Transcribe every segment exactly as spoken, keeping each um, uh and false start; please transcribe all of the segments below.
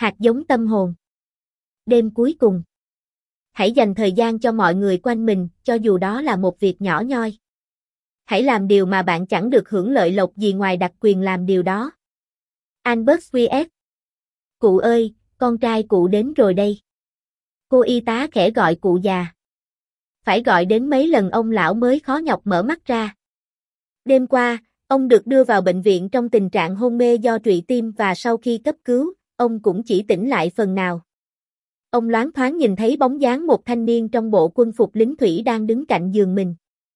Hạt giống tâm hồn. Đêm cuối cùng. Hãy dành thời gian cho mọi người quanh mình, cho dù đó là một việc nhỏ nhoi. Hãy làm điều mà bạn chẳng được hưởng lợi lộc gì ngoài đặc quyền làm điều đó. Albert Swift. Cụ ơi, con trai cụ đến rồi đây. Cô y tá khẽ gọi cụ già. Phải gọi đến mấy lần ông lão mới khó nhọc mở mắt ra. Đêm qua, ông được đưa vào bệnh viện trong tình trạng hôn mê do trụy tim và sau khi cấp cứu, ông cũng chỉ tỉnh lại phần nào. Ông loáng thoáng nhìn thấy bóng dáng một thanh niên trong bộ quân phục lính thủy đang đứng cạnh giường mình.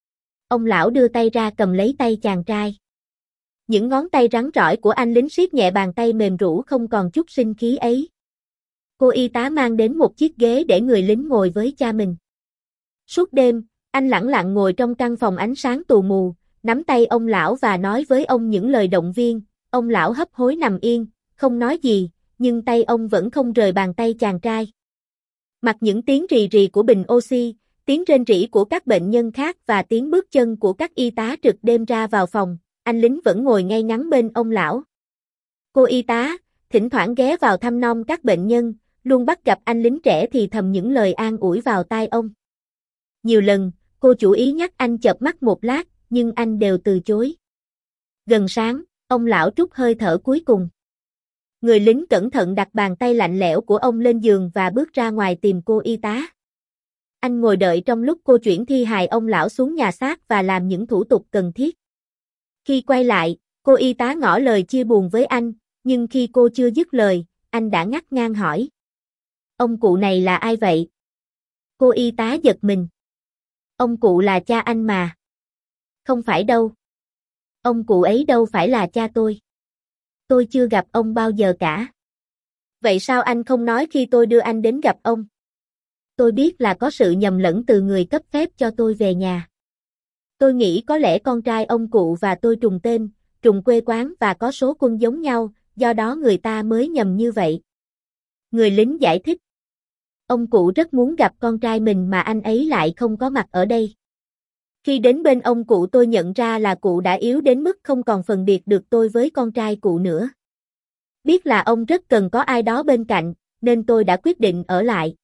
Ông lão đưa tay ra cầm lấy tay chàng trai. Những ngón tay rắn rỏi của anh lính siết nhẹ bàn tay mềm rũ không còn chút sinh khí ấy. Cô y tá mang đến một chiếc ghế để người lính ngồi với cha mình. Suốt đêm, anh lẳng lặng ngồi trong căn phòng ánh sáng tù mù, nắm tay ông lão và nói với ông những lời động viên. Ông lão hấp hối nằm yên, không nói gì, nhưng tay ông vẫn không rời bàn tay chàng trai. Mặc những tiếng rì rì của bình oxy, tiếng rên rỉ của các bệnh nhân khác và tiếng bước chân của các y tá trực đêm ra vào phòng, anh lính vẫn ngồi ngay ngắn bên ông lão. Cô y tá, thỉnh thoảng ghé vào thăm nom các bệnh nhân, luôn bắt gặp anh lính trẻ thì thầm những lời an ủi vào tai ông. Nhiều lần, cô chủ ý nhắc anh chợp mắt một lát, nhưng anh đều từ chối. Gần sáng, ông lão trút hơi thở cuối cùng. Người lính cẩn thận đặt bàn tay lạnh lẽo của ông lên giường và bước ra ngoài tìm cô y tá. Anh ngồi đợi trong lúc cô chuyển thi hài ông lão xuống nhà xác và làm những thủ tục cần thiết. Khi quay lại, cô y tá ngỏ lời chia buồn với anh, nhưng khi cô chưa dứt lời, anh đã ngắt ngang hỏi. Ông cụ này là ai vậy? Cô y tá giật mình. Ông cụ là cha anh mà. Không phải đâu. Ông cụ ấy đâu phải là cha tôi. Tôi chưa gặp ông bao giờ cả. Vậy sao anh không nói khi tôi đưa anh đến gặp ông? Tôi biết là có sự nhầm lẫn từ người cấp phép cho tôi về nhà. Tôi nghĩ có lẽ con trai ông cụ và tôi trùng tên, trùng quê quán và có số quân giống nhau, do đó người ta mới nhầm như vậy. Người lính giải thích. Ông cụ rất muốn gặp con trai mình mà anh ấy lại không có mặt ở đây. Khi đến bên ông cụ tôi nhận ra là cụ đã yếu đến mức không còn phân biệt được tôi với con trai cụ nữa. Biết là ông rất cần có ai đó bên cạnh, nên tôi đã quyết định ở lại.